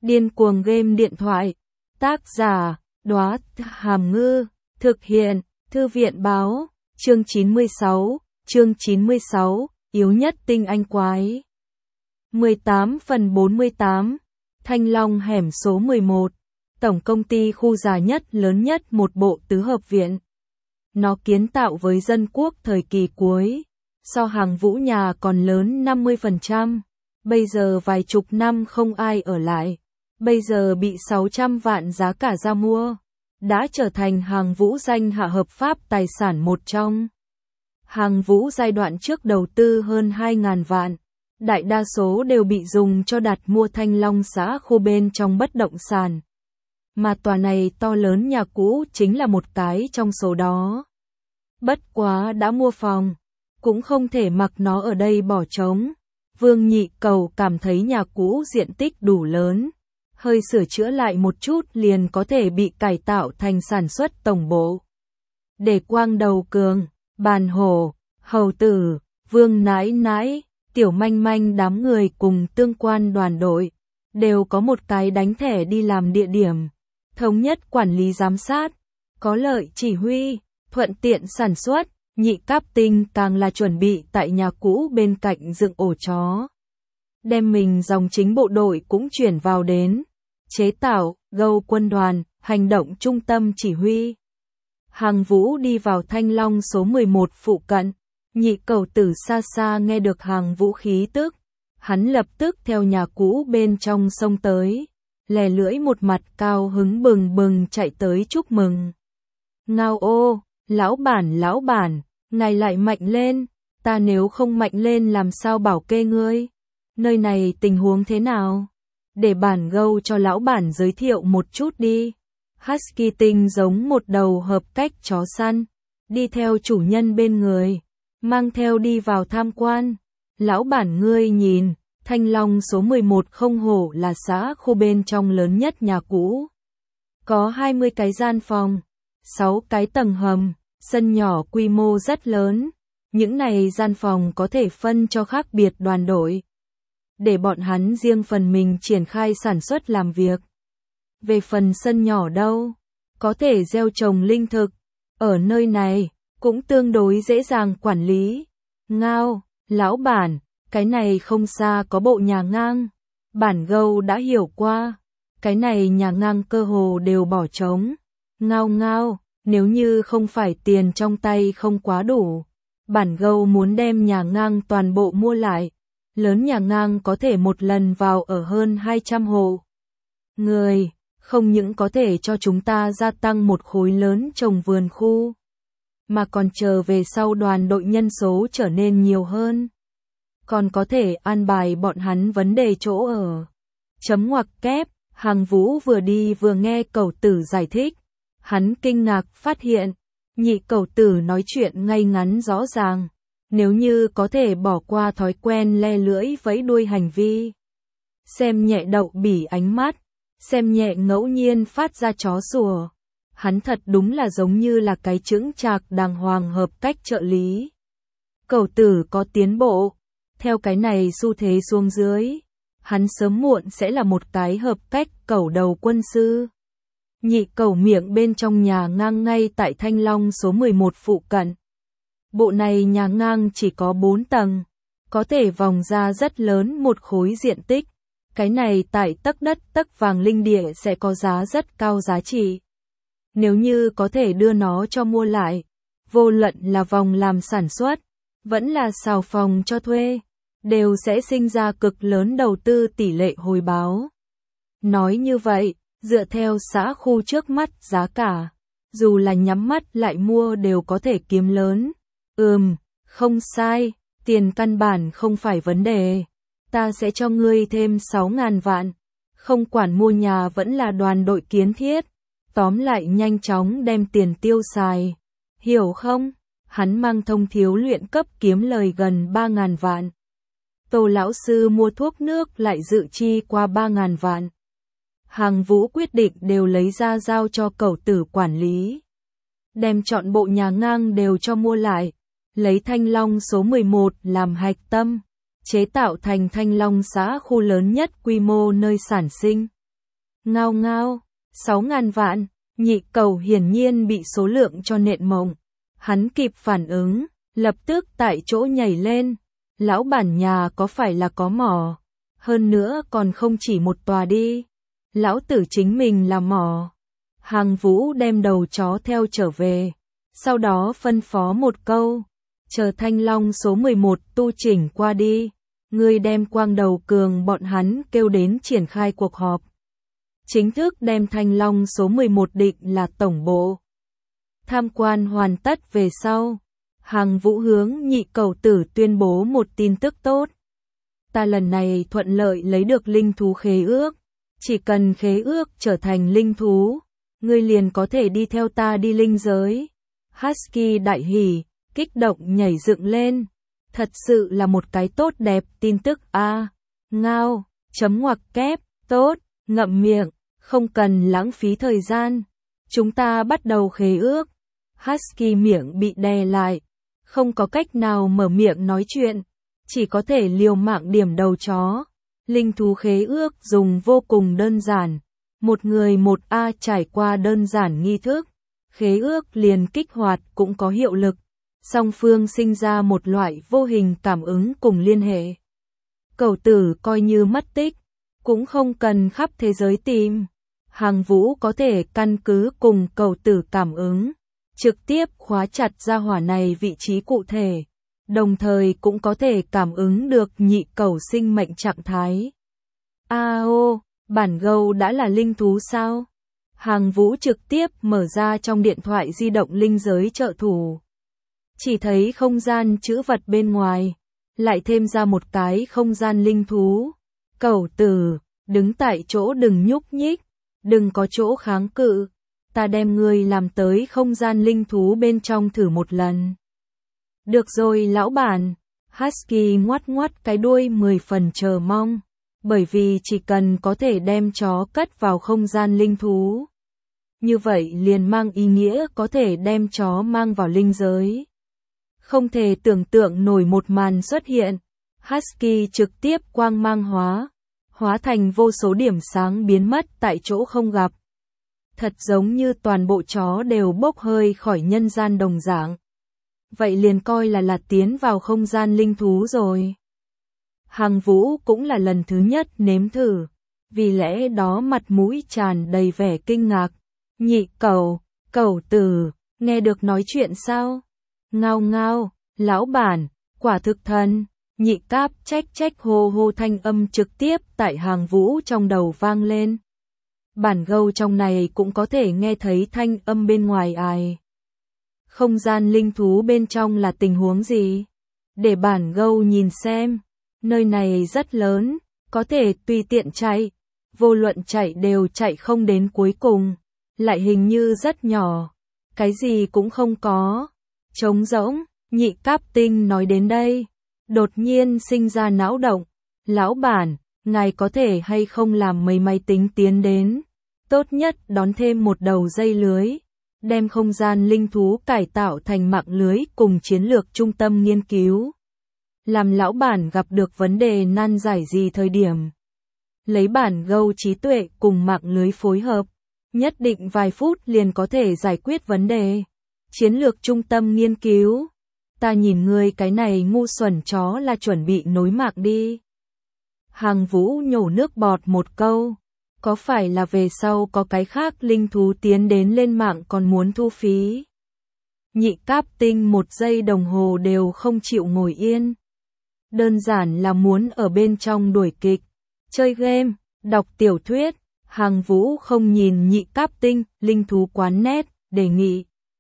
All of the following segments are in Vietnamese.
Điên cuồng game điện thoại. Tác giả, Đóa Hàm Ngư. Thực hiện, Thư viện báo. Chương 96, yếu nhất tinh anh quái. 18/48. Thanh Long hẻm số 11. Tổng công ty khu già nhất lớn nhất một bộ tứ hợp viện. Nó kiến tạo với dân quốc thời kỳ cuối. So Hàng Vũ nhà còn lớn 50%. Bây giờ vài chục năm không ai ở lại. Bây giờ bị 600 vạn giá cả ra mua. Đã trở thành Hàng Vũ danh hạ hợp pháp tài sản một trong. Hàng Vũ giai đoạn trước đầu tư hơn 2.000 vạn. Đại đa số đều bị dùng cho đặt mua Thanh Long xã khu bên trong bất động sản. Mà tòa này to lớn nhà cũ chính là một cái trong số đó. Bất quá đã mua phòng, cũng không thể mặc nó ở đây bỏ trống. Vương Nhị Cầu cảm thấy nhà cũ diện tích đủ lớn, hơi sửa chữa lại một chút liền có thể bị cải tạo thành sản xuất tổng bộ. Để Quang Đầu Cường, Bàn Hổ, Hầu Tử, Vương Nãi Nãi, Tiểu Manh Manh đám người cùng tương quan đoàn đội, đều có một cái đánh thẻ đi làm địa điểm, thống nhất quản lý giám sát, có lợi chỉ huy, thuận tiện sản xuất. Nhị Cáp Tinh càng là chuẩn bị tại nhà cũ bên cạnh dựng ổ chó. Đem mình dòng chính bộ đội cũng chuyển vào đến. Chế tạo, gâu quân đoàn, hành động trung tâm chỉ huy. Hàng Vũ đi vào Thanh Long số 11 phụ cận. Nhị Cầu Tử xa xa nghe được Hàng Vũ khí tức. Hắn lập tức theo nhà cũ bên trong xông tới. Lè lưỡi một mặt cao hứng bừng bừng chạy tới chúc mừng. Ngao ô, lão bản, ngài lại mạnh lên, ta nếu không mạnh lên làm sao bảo kê ngươi? Nơi này tình huống thế nào? Để bản gâu cho lão bản giới thiệu một chút đi. Husky Tinh giống một đầu hợp cách chó săn, đi theo chủ nhân bên người, mang theo đi vào tham quan. Lão bản ngươi nhìn, Thanh Long số 11 không hổ là xã khu bên trong lớn nhất nhà cũ. Có 20 cái gian phòng, 6 cái tầng hầm. Sân nhỏ quy mô rất lớn, những này gian phòng có thể phân cho khác biệt đoàn đội, để bọn hắn riêng phần mình triển khai sản xuất làm việc. Về phần sân nhỏ đâu, có thể gieo trồng linh thực, ở nơi này, cũng tương đối dễ dàng quản lý. Ngao, lão bản, cái này không xa có bộ nhà ngang, bản gâu đã hiểu qua, cái này nhà ngang cơ hồ đều bỏ trống. Ngao. Nếu như không phải tiền trong tay không quá đủ, bản gâu muốn đem nhà ngang toàn bộ mua lại. Lớn nhà ngang có thể một lần vào ở hơn 200 hộ. Người, không những có thể cho chúng ta gia tăng một khối lớn trồng vườn khu, mà còn chờ về sau đoàn đội nhân số trở nên nhiều hơn. Còn có thể an bài bọn hắn vấn đề chỗ ở. Chấm ngoặc kép, Hàng Vũ vừa đi vừa nghe Cẩu Tử giải thích. Hắn kinh ngạc phát hiện, Nhị Cẩu Tử nói chuyện ngay ngắn rõ ràng, nếu như có thể bỏ qua thói quen le lưỡi vẫy đuôi hành vi. Xem nhẹ Đậu Bỉ ánh mắt, xem nhẹ ngẫu nhiên phát ra chó sủa. Hắn thật đúng là giống như là cái chững chạc đàng hoàng hợp cách trợ lý. Cẩu Tử có tiến bộ, theo cái này xu thế xuống dưới, hắn sớm muộn sẽ là một cái hợp cách cẩu đầu quân sư. Nhị Cẩu miệng bên trong nhà ngang ngay tại Thanh Long số 11 phụ cận. Bộ này nhà ngang chỉ có 4 tầng, có thể vòng ra rất lớn một khối diện tích. Cái này tại tấc đất tấc vàng linh địa sẽ có giá rất cao giá trị. Nếu như có thể đưa nó cho mua lại, vô luận là vòng làm sản xuất, vẫn là xào phòng cho thuê, đều sẽ sinh ra cực lớn đầu tư tỷ lệ hồi báo. Nói như vậy, dựa theo xã khu trước mắt giá cả, dù là nhắm mắt lại mua đều có thể kiếm lớn. Không sai, tiền căn bản không phải vấn đề. Ta sẽ cho ngươi thêm 6.000 vạn, không quản mua nhà vẫn là đoàn đội kiến thiết. Tóm lại nhanh chóng đem tiền tiêu xài. Hiểu không? Hắn mang thông thiếu luyện cấp kiếm lời gần 3.000 vạn. Tô lão sư mua thuốc nước lại dự chi qua 3.000 vạn. Hàng Vũ quyết định đều lấy ra giao cho Cẩu Tử quản lý. Đem chọn bộ nhà ngang đều cho mua lại, lấy Thanh Long số 11 làm hạch tâm, chế tạo thành Thanh Long xã khu lớn nhất quy mô nơi sản sinh, Ngao ngao, 6.000 vạn, nhị cầu hiển nhiên bị số lượng cho nện mộng. Hắn kịp phản ứng, lập tức tại chỗ nhảy lên. Lão bản nhà có phải là có mỏ? Hơn nữa còn không chỉ một tòa đi. Lão tử chính mình là mỏ. Hàng Vũ đem đầu chó theo trở về. Sau đó phân phó một câu. Chờ Thanh Long số 11 tu chỉnh qua đi. Ngươi đem Quang Đầu Cường bọn hắn kêu đến triển khai cuộc họp. Chính thức đem Thanh Long số 11 định là tổng bộ. Tham quan hoàn tất về sau. Hàng Vũ hướng nhị cầu tử tuyên bố một tin tức tốt. Ta lần này thuận lợi lấy được linh thú khế ước. Chỉ cần khế ước trở thành linh thú, ngươi liền có thể đi theo ta đi linh giới. Husky đại hỉ, kích động nhảy dựng lên. Thật sự là một cái tốt đẹp tin tức a. Ngao, chấm ngoặc kép, tốt, ngậm miệng, không cần lãng phí thời gian. Chúng ta bắt đầu khế ước. Husky miệng bị đè lại, không có cách nào mở miệng nói chuyện, chỉ có thể liều mạng điểm đầu chó. Linh thú khế ước dùng vô cùng đơn giản. Một người một A trải qua đơn giản nghi thức. Khế ước liền kích hoạt cũng có hiệu lực. Song phương sinh ra một loại vô hình cảm ứng cùng liên hệ. Cẩu tử coi như mất tích, cũng không cần khắp thế giới tìm. Hàng Vũ có thể căn cứ cùng cẩu tử cảm ứng, trực tiếp khóa chặt ra hỏa này vị trí cụ thể. Đồng thời cũng có thể cảm ứng được nhị cẩu sinh mệnh trạng thái. Ô, bản gâu đã là linh thú sao? Hàng Vũ trực tiếp mở ra trong điện thoại di động linh giới trợ thủ. Chỉ thấy không gian chữ vật bên ngoài, lại thêm ra một cái không gian linh thú. Cẩu tử, đứng tại chỗ đừng nhúc nhích, đừng có chỗ kháng cự. Ta đem ngươi làm tới không gian linh thú bên trong thử một lần. Được rồi lão bản. Husky ngoắt ngoắt cái đuôi 10 phần chờ mong. Bởi vì chỉ cần có thể đem chó cất vào không gian linh thú. Như vậy liền mang ý nghĩa có thể đem chó mang vào linh giới. Không thể tưởng tượng nổi một màn xuất hiện. Husky trực tiếp quang mang hóa thành vô số điểm sáng biến mất tại chỗ không gặp. Thật giống như toàn bộ chó đều bốc hơi khỏi nhân gian đồng dạng. Vậy liền coi là tiến vào không gian linh thú rồi. Hàng Vũ cũng là lần thứ nhất nếm thử, vì lẽ đó mặt mũi tràn đầy vẻ kinh ngạc. Nhị cẩu, cẩu tử, nghe được nói chuyện sao? Ngao ngao, lão bản, quả thực thần. Nhị cáp trách hô hô thanh âm trực tiếp tại Hàng Vũ trong đầu vang lên. Bản gâu trong này cũng có thể nghe thấy thanh âm bên ngoài ai. Không gian linh thú bên trong là tình huống gì? Để bản gâu nhìn xem. Nơi này rất lớn, có thể tùy tiện chạy. Vô luận chạy đều chạy không đến cuối cùng. Lại hình như rất nhỏ. Cái gì cũng không có. Trống rỗng, nhị cáp tinh nói đến đây. Đột nhiên sinh ra não động. Lão bản, ngài có thể hay không làm mấy máy tính tiến đến. Tốt nhất đón thêm một đầu dây lưới. Đem không gian linh thú cải tạo thành mạng lưới cùng chiến lược trung tâm nghiên cứu. Làm lão bản gặp được vấn đề nan giải gì thời điểm. Lấy bản gâu trí tuệ cùng mạng lưới phối hợp. Nhất định vài phút liền có thể giải quyết vấn đề. Chiến lược trung tâm nghiên cứu. Ta nhìn ngươi cái này ngu xuẩn chó là chuẩn bị nối mạng đi. Hàng Vũ nhổ nước bọt một câu. Có phải là về sau có cái khác linh thú tiến đến lên mạng còn muốn thu phí? Nhị cáp tinh 1 giây đồng hồ đều không chịu ngồi yên. Đơn giản là muốn ở bên trong đuổi kịch, chơi game, đọc tiểu thuyết. Hàng Vũ không nhìn nhị cáp tinh, linh thú quán nét, đề nghị.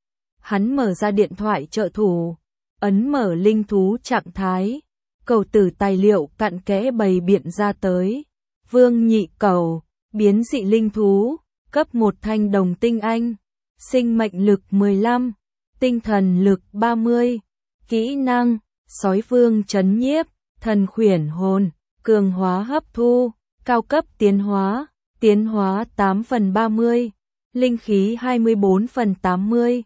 Hắn mở ra điện thoại trợ thủ, ấn mở linh thú trạng thái. Cẩu tử tài liệu cặn kẽ bày biện ra tới. Vương nhị cẩu, biến dị linh thú, cấp 1 thanh đồng tinh anh, sinh mệnh lực 15, tinh thần lực 30, kỹ năng, sói vương trấn nhiếp, thần khuyển hồn, cường hóa hấp thu, cao cấp tiến hóa 8/30, linh khí 24/80,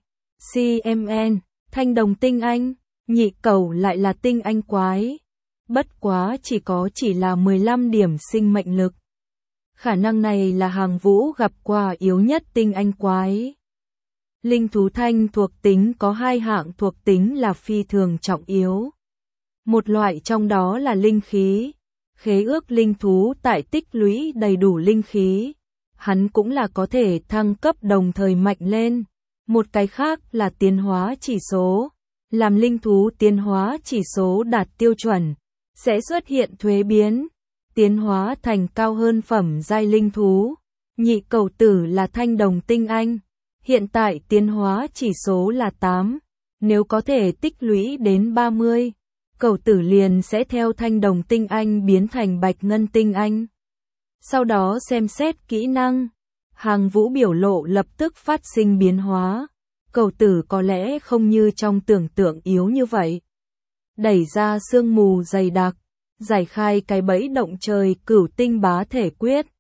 CMN, thanh đồng tinh anh, nhị cẩu lại là tinh anh quái. Bất quá chỉ là 15 điểm sinh mệnh lực. Khả năng này là Hàng Vũ gặp qua yếu nhất tinh anh quái. Linh thú thanh thuộc tính có hai hạng thuộc tính là phi thường trọng yếu. Một loại trong đó là linh khí. Khế ước linh thú tại tích lũy đầy đủ linh khí, hắn cũng là có thể thăng cấp đồng thời mạnh lên. Một cái khác là tiến hóa chỉ số. Làm linh thú tiến hóa chỉ số đạt tiêu chuẩn, sẽ xuất hiện thuế biến, tiến hóa thành cao hơn phẩm giai linh thú. Nhị cầu tử là thanh đồng tinh anh. Hiện tại tiến hóa chỉ số là 8. Nếu có thể tích lũy đến 30, cầu tử liền sẽ theo thanh đồng tinh anh biến thành bạch ngân tinh anh. Sau đó xem xét kỹ năng. Hàng Vũ biểu lộ lập tức phát sinh biến hóa. Cầu tử có lẽ không như trong tưởng tượng yếu như vậy. Đẩy ra sương mù dày đặc, giải khai cái bẫy động trời cửu tinh bá thể quyết.